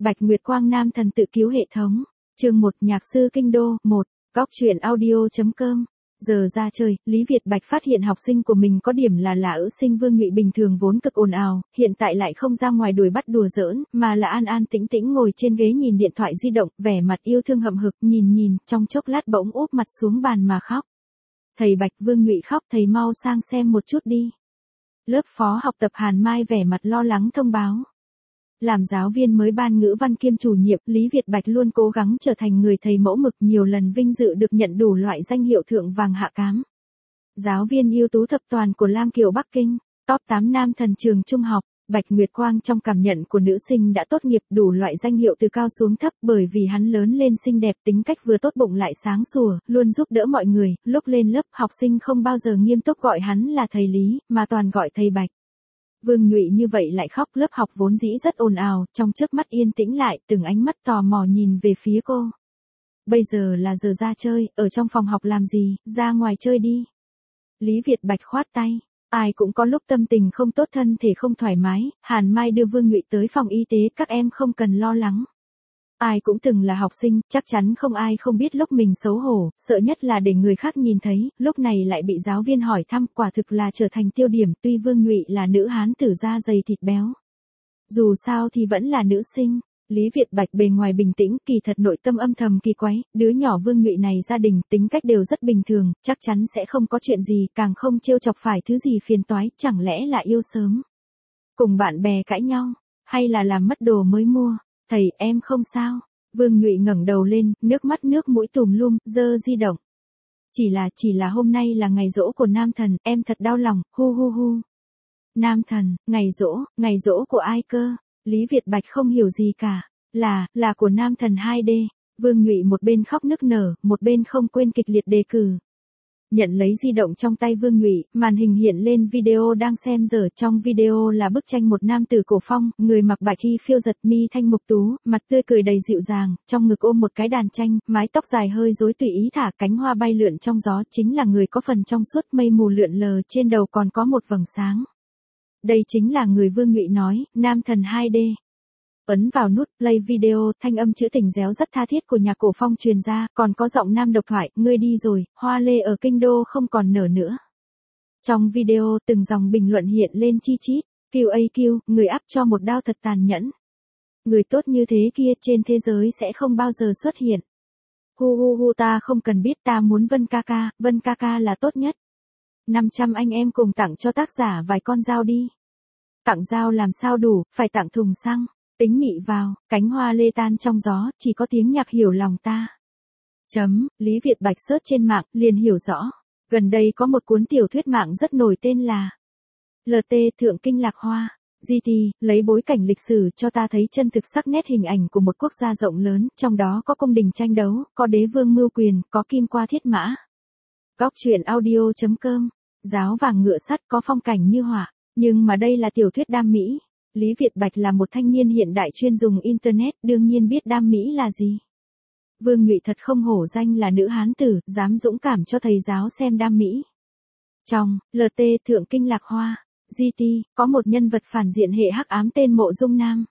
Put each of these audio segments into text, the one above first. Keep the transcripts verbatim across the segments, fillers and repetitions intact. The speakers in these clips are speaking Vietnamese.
Bạch Nguyệt Quang nam thần tự cứu hệ thống. Chương một Nhạc sư kinh đô. một. Góc truyện audio.com. Giờ ra chơi, Lý Việt Bạch phát hiện học sinh của mình có điểm là là ữ sinh Vương Ngụy bình thường vốn cực ồn ào, hiện tại lại không ra ngoài đuổi bắt đùa giỡn, mà là an an tĩnh tĩnh ngồi trên ghế nhìn điện thoại di động, vẻ mặt yêu thương hậm hực, nhìn nhìn, trong chốc lát bỗng úp mặt xuống bàn mà khóc. Thầy Bạch, Vương Ngụy khóc, thầy mau sang xem một chút đi. Lớp phó học tập Hàn Mai vẻ mặt lo lắng thông báo. Làm giáo viên mới ban ngữ văn kiêm chủ nhiệm, Lý Việt Bạch luôn cố gắng trở thành người thầy mẫu mực, nhiều lần vinh dự được nhận đủ loại danh hiệu thượng vàng hạ cám. Giáo viên ưu tú thập toàn của Lam Kiều Bắc Kinh, top tám nam thần trường trung học, Bạch Nguyệt Quang trong cảm nhận của nữ sinh đã tốt nghiệp đủ loại danh hiệu từ cao xuống thấp, bởi vì hắn lớn lên xinh đẹp, tính cách vừa tốt bụng lại sáng sủa, luôn giúp đỡ mọi người, lúc lên lớp học sinh không bao giờ nghiêm túc gọi hắn là thầy Lý, mà toàn gọi thầy Bạch. Vương Ngụy như vậy lại khóc, lớp học vốn dĩ rất ồn ào, trong chớp mắt yên tĩnh lại, từng ánh mắt tò mò nhìn về phía cô. Bây giờ là giờ ra chơi, ở trong phòng học làm gì, ra ngoài chơi đi. Lý Việt Bạch khoát tay, ai cũng có lúc tâm tình không tốt, thân thể không thoải mái, Hàn Mai đưa Vương Ngụy tới phòng y tế, các em không cần lo lắng. Ai cũng từng là học sinh, chắc chắn không ai không biết lúc mình xấu hổ, sợ nhất là để người khác nhìn thấy, lúc này lại bị giáo viên hỏi thăm, quả thực là trở thành tiêu điểm, tuy Vương Ngụy là nữ hán tử da dày thịt béo. Dù sao thì vẫn là nữ sinh, Lý Việt Bạch bề ngoài bình tĩnh, kỳ thật nội tâm âm thầm kỳ quái, đứa nhỏ Vương Ngụy này gia đình, tính cách đều rất bình thường, chắc chắn sẽ không có chuyện gì, càng không trêu chọc phải thứ gì phiền toái, chẳng lẽ là yêu sớm. Cùng bạn bè cãi nhau, hay là làm mất đồ mới mua. Thầy, em không sao. Vương Ngụy ngẩng đầu lên, nước mắt nước mũi tùm lum, giơ di động. Chỉ là, chỉ là hôm nay là ngày giỗ của nam thần, em thật đau lòng, hu hu hu. Nam thần, ngày giỗ, ngày giỗ của ai cơ? Lý Việt Bạch không hiểu gì cả. Là, là của nam thần hai D. Vương Ngụy một bên khóc nức nở, một bên không quên kịch liệt đề cử. Nhận lấy di động trong tay Vương Ngụy, màn hình hiện lên video đang xem giờ, trong video là bức tranh một nam tử cổ phong, người mặc bạch y phiêu giật, mi thanh mục tú, mặt tươi cười đầy dịu dàng, trong ngực ôm một cái đàn tranh, mái tóc dài hơi rối tùy ý thả, cánh hoa bay lượn trong gió, chính là người có phần trong suốt, mây mù lượn lờ, trên đầu còn có một vầng sáng. Đây chính là người Vương Ngụy nói, nam thần hai D. Ấn vào nút play video, thanh âm trữ tình réo rất tha thiết của nhạc cổ phong truyền ra, còn có giọng nam độc thoại, ngươi đi rồi, hoa lê ở kinh đô không còn nở nữa. Trong video, từng dòng bình luận hiện lên chi chít, Q A Q, người áp cho một đao thật tàn nhẫn. Người tốt như thế kia trên thế giới sẽ không bao giờ xuất hiện. Hu hu hu, ta không cần biết, ta muốn Vân ca ca, Vân ca ca là tốt nhất. năm trăm anh em cùng tặng cho tác giả vài con dao đi. Tặng dao làm sao đủ, phải tặng thùng xăng. Tính mị vào, cánh hoa lê tan trong gió, chỉ có tiếng nhạc hiểu lòng ta. Chấm, Lý Việt Bạch search trên mạng, liền hiểu rõ. Gần đây có một cuốn tiểu thuyết mạng rất nổi tên là lờ tê Thượng Kinh Lạc Hoa. giê tê, lấy bối cảnh lịch sử cho ta thấy chân thực sắc nét hình ảnh của một quốc gia rộng lớn, trong đó có cung đình tranh đấu, có đế vương mưu quyền, có kim qua thiết mã. Góc truyện audio.com, giáo vàng ngựa sắt có phong cảnh như họa, nhưng mà đây là tiểu thuyết đam mỹ. Lý Việt Bạch là một thanh niên hiện đại chuyên dùng Internet, đương nhiên biết đam mỹ là gì. Vương Ngụy thật không hổ danh là nữ hán tử, dám dũng cảm cho thầy giáo xem đam mỹ. Trong lờ tê Thượng Kinh Lạc Hoa, giê tê, có một nhân vật phản diện hệ hắc ám tên Mộ Dung Nam.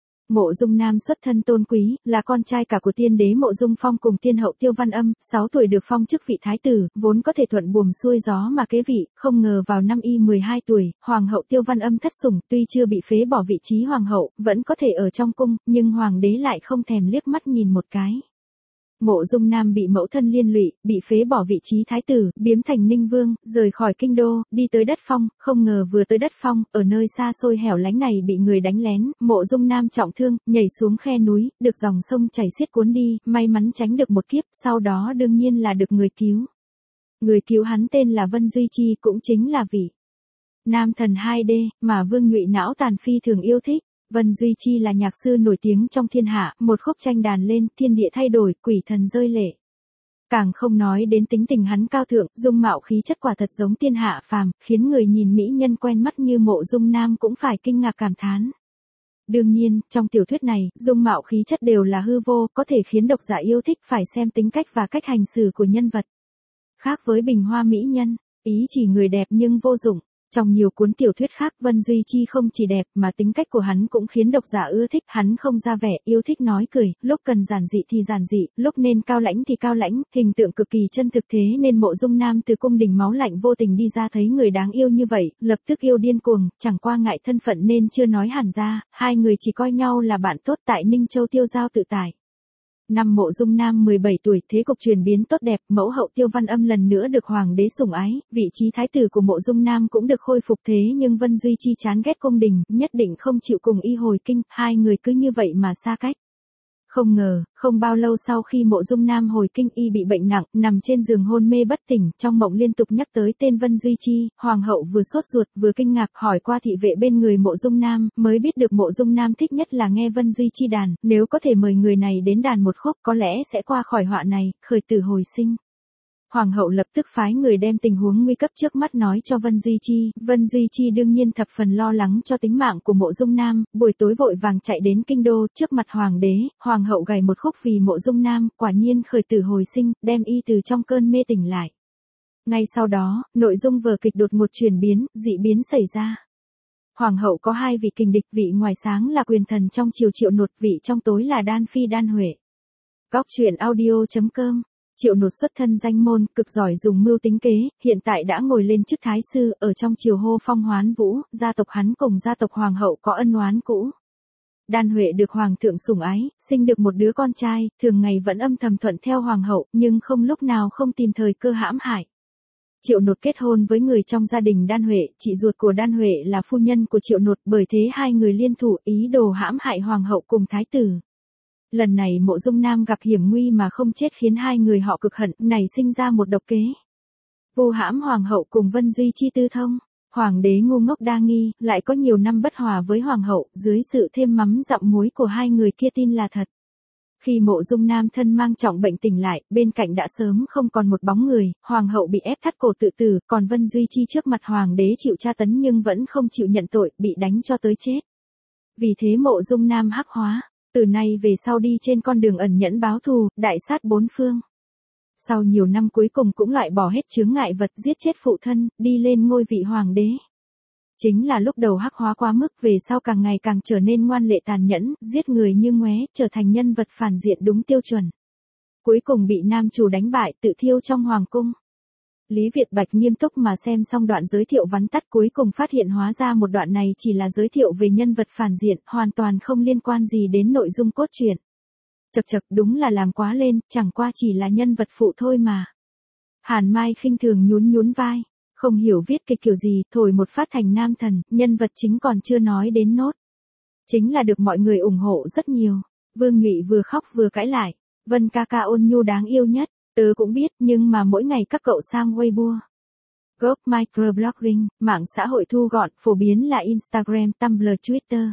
Mộ Dung Nam xuất thân tôn quý, là con trai cả của tiên đế Mộ Dung Phong cùng tiên hậu Tiêu Văn Âm, sáu tuổi được phong chức vị thái tử, vốn có thể thuận buồm xuôi gió mà kế vị, không ngờ vào năm y mười hai tuổi, hoàng hậu Tiêu Văn Âm thất sủng, tuy chưa bị phế bỏ vị trí hoàng hậu, vẫn có thể ở trong cung, nhưng hoàng đế lại không thèm liếc mắt nhìn một cái. Mộ Dung Nam bị mẫu thân liên lụy, bị phế bỏ vị trí thái tử, biếm thành Ninh Vương, rời khỏi kinh đô, đi tới đất Phong, không ngờ vừa tới đất Phong, ở nơi xa xôi hẻo lánh này bị người đánh lén, Mộ Dung Nam trọng thương, nhảy xuống khe núi, được dòng sông chảy xiết cuốn đi, may mắn tránh được một kiếp, sau đó đương nhiên là được người cứu. Người cứu hắn tên là Vân Duy Chi, cũng chính là vị nam thần hai D, mà Vương Ngụy não tàn phi thường yêu thích. Vân Duy Chi là nhạc sư nổi tiếng trong thiên hạ, một khúc tranh đàn lên, thiên địa thay đổi, quỷ thần rơi lệ. Càng không nói đến tính tình hắn cao thượng, dung mạo khí chất quả thật giống tiên hạ phàm, khiến người nhìn mỹ nhân quen mắt như Mộ Dung Nam cũng phải kinh ngạc cảm thán. Đương nhiên, trong tiểu thuyết này, dung mạo khí chất đều là hư vô, có thể khiến độc giả yêu thích, phải xem tính cách và cách hành xử của nhân vật. Khác với bình hoa mỹ nhân, ý chỉ người đẹp nhưng vô dụng. Trong nhiều cuốn tiểu thuyết khác, Vân Duy Chi không chỉ đẹp mà tính cách của hắn cũng khiến độc giả ưa thích. Hắn không ra vẻ, yêu thích nói cười, lúc cần giản dị thì giản dị, lúc nên cao lãnh thì cao lãnh, hình tượng cực kỳ chân thực, thế nên Mộ Dung Nam từ cung đình máu lạnh vô tình đi ra thấy người đáng yêu như vậy, lập tức yêu điên cuồng, chẳng qua ngại thân phận nên chưa nói hẳn ra, hai người chỉ coi nhau là bạn tốt tại Ninh Châu tiêu giao tự tại. Năm Mộ Dung Nam mười bảy tuổi, thế cục chuyển biến tốt đẹp, mẫu hậu Tiêu Văn Âm lần nữa được hoàng đế sủng ái, vị trí thái tử của Mộ Dung Nam cũng được khôi phục, thế nhưng Vân Duy Chi chán ghét cung đình, nhất định không chịu cùng y hồi kinh, hai người cứ như vậy mà xa cách. Không ngờ, không bao lâu sau khi Mộ Dung Nam hồi kinh, y bị bệnh nặng, nằm trên giường hôn mê bất tỉnh, trong mộng liên tục nhắc tới tên Vân Duy Chi, hoàng hậu vừa sốt ruột vừa kinh ngạc, hỏi qua thị vệ bên người Mộ Dung Nam, mới biết được Mộ Dung Nam thích nhất là nghe Vân Duy Chi đàn, nếu có thể mời người này đến đàn một khúc, có lẽ sẽ qua khỏi họa này, khởi tử hồi sinh. Hoàng hậu lập tức phái người đem tình huống nguy cấp trước mắt nói cho Vân Duy Chi, Vân Duy Chi đương nhiên thập phần lo lắng cho tính mạng của Mộ Dung Nam, buổi tối vội vàng chạy đến kinh đô, trước mặt hoàng đế, hoàng hậu gảy một khúc vì Mộ Dung Nam, quả nhiên khởi tử hồi sinh, đem y từ trong cơn mê tỉnh lại. Ngay sau đó, nội dung vở kịch đột ngột chuyển biến, dị biến xảy ra. Hoàng hậu có hai vị kình địch, vị ngoài sáng là quyền thần trong triều Triệu Nột, vị trong tối là Đan Phi Đan Huệ. Góc truyện audio chấm com. Triệu Nột xuất thân danh môn, cực giỏi dùng mưu tính kế, hiện tại đã ngồi lên chức thái sư, ở trong triều hô phong hoán vũ, gia tộc hắn cùng gia tộc hoàng hậu có ân oán cũ. Đan Huệ được hoàng thượng sủng ái, sinh được một đứa con trai, thường ngày vẫn âm thầm thuận theo hoàng hậu, nhưng không lúc nào không tìm thời cơ hãm hại. Triệu Nột kết hôn với người trong gia đình Đan Huệ, chị ruột của Đan Huệ là phu nhân của Triệu Nột, bởi thế hai người liên thủ ý đồ hãm hại hoàng hậu cùng thái tử. Lần này Mộ Dung Nam gặp hiểm nguy mà không chết khiến hai người họ cực hận, nảy sinh ra một độc kế. Vu hãm hoàng hậu cùng Vân Duy Chi tư thông. Hoàng đế ngu ngốc đa nghi, lại có nhiều năm bất hòa với hoàng hậu, dưới sự thêm mắm dặm muối của hai người kia tin là thật. Khi Mộ Dung Nam thân mang trọng bệnh tỉnh lại, bên cạnh đã sớm không còn một bóng người, hoàng hậu bị ép thắt cổ tự tử, còn Vân Duy Chi trước mặt hoàng đế chịu tra tấn nhưng vẫn không chịu nhận tội, bị đánh cho tới chết. Vì thế Mộ Dung Nam hắc hóa. Từ nay về sau đi trên con đường ẩn nhẫn báo thù, đại sát bốn phương. Sau nhiều năm cuối cùng cũng loại bỏ hết chướng ngại vật, giết chết phụ thân, đi lên ngôi vị hoàng đế. Chính là lúc đầu hắc hóa quá mức, về sau càng ngày càng trở nên ngoan lệ tàn nhẫn, giết người như ngoé, trở thành nhân vật phản diện đúng tiêu chuẩn. Cuối cùng bị nam chủ đánh bại, tự thiêu trong hoàng cung. Lý Việt Bạch nghiêm túc mà xem xong đoạn giới thiệu vắn tắt, cuối cùng phát hiện hóa ra một đoạn này chỉ là giới thiệu về nhân vật phản diện, hoàn toàn không liên quan gì đến nội dung cốt truyện. Chậc chậc, đúng là làm quá lên, chẳng qua chỉ là nhân vật phụ thôi mà. Hàn Mai khinh thường nhún nhún vai, không hiểu viết kịch kiểu gì, thổi một phát thành nam thần, nhân vật chính còn chưa nói đến nốt. Chính là được mọi người ủng hộ rất nhiều. Vương Nhụy vừa khóc vừa cãi lại, Vân ca ca ôn nhu đáng yêu nhất. Tớ cũng biết, nhưng mà mỗi ngày các cậu sang Weibo, Gốc Microblogging, mạng xã hội thu gọn, phổ biến là Instagram, Tumblr, Twitter.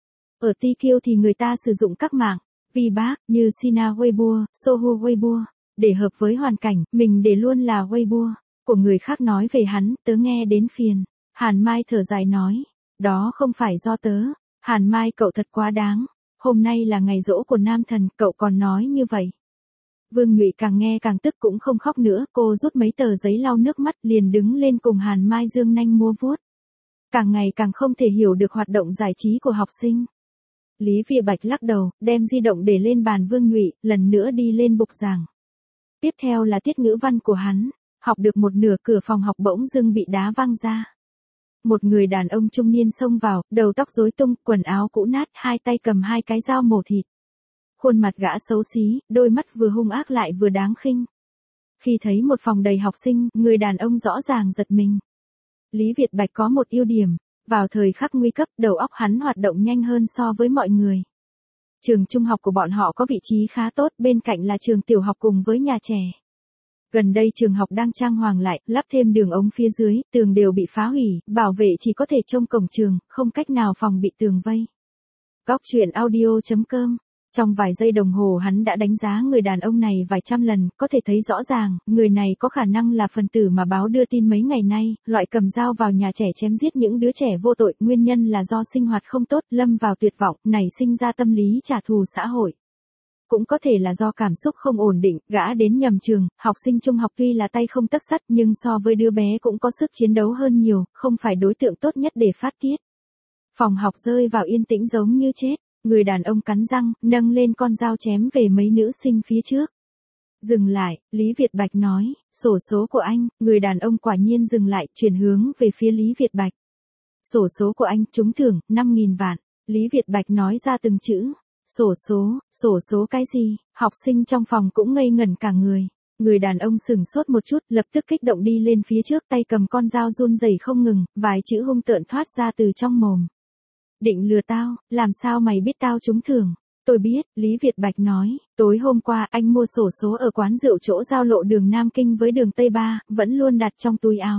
Ở tê quy thì người ta sử dụng các mạng, Vbác, như Sina Weibo, Sohu Weibo. Để hợp với hoàn cảnh, mình để luôn là Weibo. Của người khác nói về hắn, tớ nghe đến phiền. Hàn Mai thở dài nói, đó không phải do tớ. Hàn Mai cậu thật quá đáng. Hôm nay là ngày giỗ của nam thần, cậu còn nói như vậy. Vương Nhụy càng nghe càng tức cũng không khóc nữa, cô rút mấy tờ giấy lau nước mắt liền đứng lên cùng Hàn Mai dương nanh múa vuốt. Càng ngày càng không thể hiểu được hoạt động giải trí của học sinh. Lý Việt Bạch lắc đầu, đem di động để lên bàn Vương Nhụy, lần nữa đi lên bục giảng. Tiếp theo là tiết ngữ văn của hắn, học được một nửa cửa phòng học bỗng dưng bị đá văng ra. Một người đàn ông trung niên xông vào, đầu tóc rối tung, quần áo cũ nát, hai tay cầm hai cái dao mổ thịt. Khuôn mặt gã xấu xí, đôi mắt vừa hung ác lại vừa đáng khinh. Khi thấy một phòng đầy học sinh, người đàn ông rõ ràng giật mình. Lý Việt Bạch có một ưu điểm, vào thời khắc nguy cấp, đầu óc hắn hoạt động nhanh hơn so với mọi người. Trường trung học của bọn họ có vị trí khá tốt, bên cạnh là trường tiểu học cùng với nhà trẻ. Gần đây trường học đang trang hoàng lại, lắp thêm đường ống phía dưới, tường đều bị phá hủy, bảo vệ chỉ có thể trông cổng trường, không cách nào phòng bị tường vây. Góc truyện audio chấm com. Trong vài giây đồng hồ hắn đã đánh giá người đàn ông này vài trăm lần, có thể thấy rõ ràng, người này có khả năng là phần tử mà báo đưa tin mấy ngày nay, loại cầm dao vào nhà trẻ chém giết những đứa trẻ vô tội, nguyên nhân là do sinh hoạt không tốt, lâm vào tuyệt vọng, nảy sinh ra tâm lý trả thù xã hội. cũng có thể là do cảm xúc không ổn định, gã đến nhầm trường, học sinh trung học tuy là tay không tấc sắt nhưng so với đứa bé cũng có sức chiến đấu hơn nhiều, không phải đối tượng tốt nhất để phát tiết. Phòng học rơi vào yên tĩnh giống như chết, người đàn ông cắn răng, nâng lên con dao chém về mấy nữ sinh phía trước. Dừng lại, Lý Việt Bạch nói, sổ số của anh, người đàn ông quả nhiên dừng lại, chuyển hướng về phía Lý Việt Bạch. Sổ số của anh, trúng thưởng, năm nghìn vạn. Lý Việt Bạch nói ra từng chữ. Sổ số, sổ số cái gì? Học sinh trong phòng cũng ngây ngẩn cả người. Người đàn ông sửng sốt một chút, lập tức kích động đi lên phía trước, tay cầm con dao run rẩy không ngừng, vài chữ hung tợn thoát ra từ trong mồm. Định lừa tao, làm sao mày biết tao trúng thưởng? Tôi biết, Lý Việt Bạch nói, tối hôm qua anh mua sổ số ở quán rượu chỗ giao lộ đường Nam Kinh với đường Tây Ba, vẫn luôn đặt trong túi áo.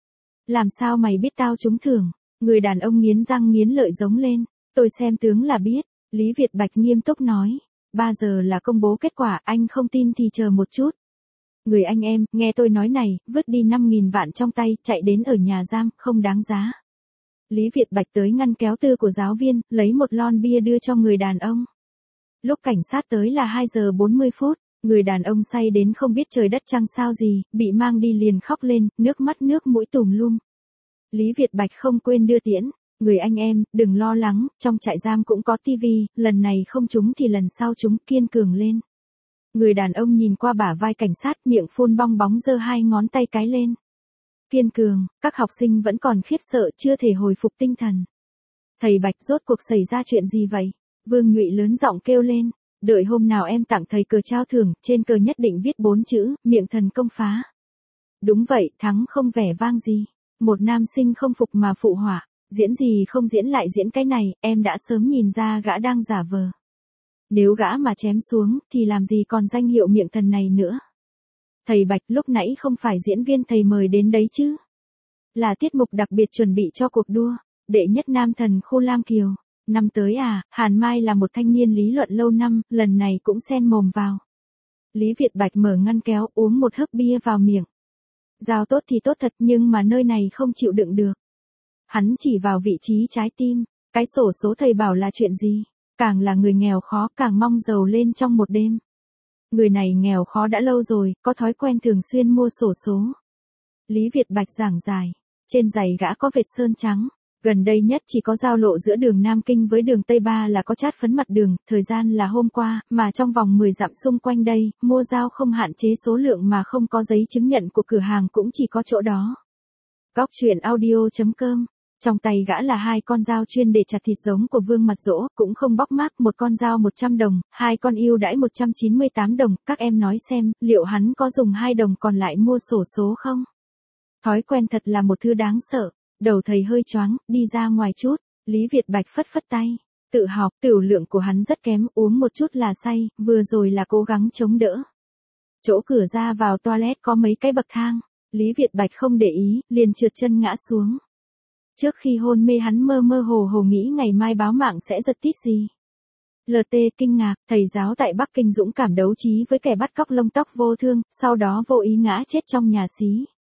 Làm sao mày biết tao trúng thưởng? Người đàn ông nghiến răng nghiến lợi giống lên. Tôi xem tướng là biết. Lý Việt Bạch nghiêm túc nói. ba giờ là công bố kết quả, anh không tin thì chờ một chút. Người anh em, nghe tôi nói này, vứt đi năm nghìn vạn trong tay, chạy đến ở nhà giam, không đáng giá. Lý Việt Bạch tới ngăn kéo tư của giáo viên, lấy một lon bia đưa cho người đàn ông. Lúc cảnh sát tới là hai giờ bốn mươi phút, người đàn ông say đến không biết trời đất trăng sao gì, bị mang đi liền khóc lên, nước mắt nước mũi tùm lum. Lý Việt Bạch không quên đưa tiễn. Người anh em, đừng lo lắng, trong trại giam cũng có tivi, lần này không trúng thì lần sau trúng, kiên cường lên. Người đàn ông nhìn qua bả vai cảnh sát, miệng phun bong bóng giơ hai ngón tay cái lên. Kiên cường, các học sinh vẫn còn khiếp sợ, chưa thể hồi phục tinh thần. Thầy Bạch, rốt cuộc xảy ra chuyện gì vậy? Vương Nhụy lớn giọng kêu lên. Đợi hôm nào em tặng thầy cờ trao thưởng, trên cờ nhất định viết bốn chữ, miệng thần công phá. Đúng vậy, thắng không vẻ vang gì. Một nam sinh không phục mà phụ họa. Diễn gì không diễn lại diễn cái này, em đã sớm nhìn ra gã đang giả vờ. Nếu gã mà chém xuống, thì làm gì còn danh hiệu miệng thần này nữa. Thầy Bạch, lúc nãy không phải diễn viên thầy mời đến đấy chứ. Là tiết mục đặc biệt chuẩn bị cho cuộc đua, đệ nhất nam thần khu Lam Kiều. Năm tới à, Hàn Mai là một thanh niên lý luận lâu năm, lần này cũng xen mồm vào. Lý Việt Bạch mở ngăn kéo, uống một hớp bia vào miệng. Giao tốt thì tốt thật nhưng mà nơi này không chịu đựng được. Hắn chỉ vào vị trí trái tim, cái sổ số thầy bảo là chuyện gì? Càng là người nghèo khó càng mong giàu lên trong một đêm. Người này nghèo khó đã lâu rồi, có thói quen thường xuyên mua sổ số. Lý Việt Bạch giảng giải, trên giày gã có vệt sơn trắng. Gần đây nhất chỉ có giao lộ giữa đường Nam Kinh với đường Tây Ba là có chát phấn mặt đường, thời gian là hôm qua, mà trong vòng mười dặm xung quanh đây, mua dao không hạn chế số lượng mà không có giấy chứng nhận của cửa hàng cũng chỉ có chỗ đó. Góc truyện audio chấm com. Trong tay gã là hai con dao chuyên để chặt thịt giống của Vương Mặt Dỗ, cũng không bóc mác, một con dao một trăm đồng, hai con ưu đãi một trăm chín mươi tám đồng, các em nói xem, liệu hắn có dùng hai đồng còn lại mua sổ số không? Thói quen thật là một thứ đáng sợ. Đầu thầy hơi choáng, đi ra ngoài chút, Lý Việt Bạch phất phất tay. Tự học, tiểu lượng của hắn rất kém, uống một chút là say, vừa rồi là cố gắng chống đỡ. Chỗ cửa ra vào toilet có mấy cái bậc thang, Lý Việt Bạch không để ý, liền trượt chân ngã xuống. Trước khi hôn mê hắn mơ mơ hồ hồ nghĩ ngày mai báo mạng sẽ giật tít gì. lờ tê kinh ngạc, thầy giáo tại Bắc Kinh dũng cảm đấu trí với kẻ bắt cóc lông tóc vô thương, sau đó vô ý ngã chết trong nhà xí.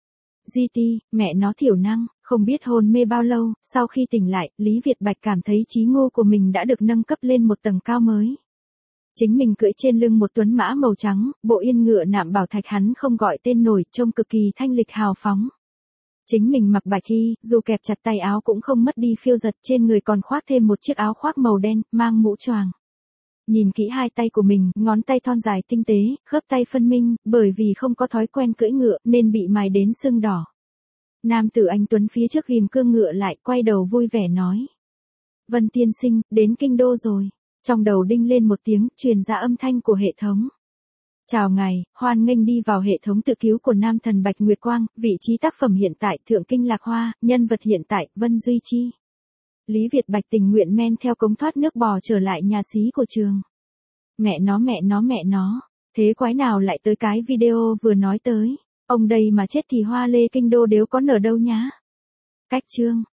giê tê, mẹ nó thiểu năng, không biết hôn mê bao lâu, sau khi tỉnh lại, Lý Việt Bạch cảm thấy trí ngu của mình đã được nâng cấp lên một tầng cao mới. Chính mình cưỡi trên lưng một tuấn mã màu trắng, bộ yên ngựa nạm bảo thạch hắn không gọi tên nổi, trông cực kỳ thanh lịch hào phóng. Chính mình mặc bạch y, dù kẹp chặt tay áo cũng không mất đi phiêu giật, trên người còn khoác thêm một chiếc áo khoác màu đen, mang mũ choàng. Nhìn kỹ hai tay của mình, ngón tay thon dài tinh tế, khớp tay phân minh, bởi vì không có thói quen cưỡi ngựa nên bị mài đến sưng đỏ. Nam tử anh tuấn phía trước ghim cương ngựa lại, quay đầu vui vẻ nói. Vân tiên sinh, đến kinh đô rồi. Trong đầu đinh lên một tiếng, truyền ra âm thanh của hệ thống. Chào ngài, hoan nghênh đi vào hệ thống tự cứu của nam thần Bạch Nguyệt Quang, vị trí tác phẩm hiện tại Thượng Kinh Lạc Hoa, nhân vật hiện tại Vân Duy Chi. Lý Việt Bạch tình nguyện men theo cống thoát nước bò trở lại nhà xí của trường. Mẹ nó mẹ nó mẹ nó, thế quái nào lại tới cái video vừa nói tới, ông đây mà chết thì hoa lê kinh đô đều có nở đâu nhá. Cách chương.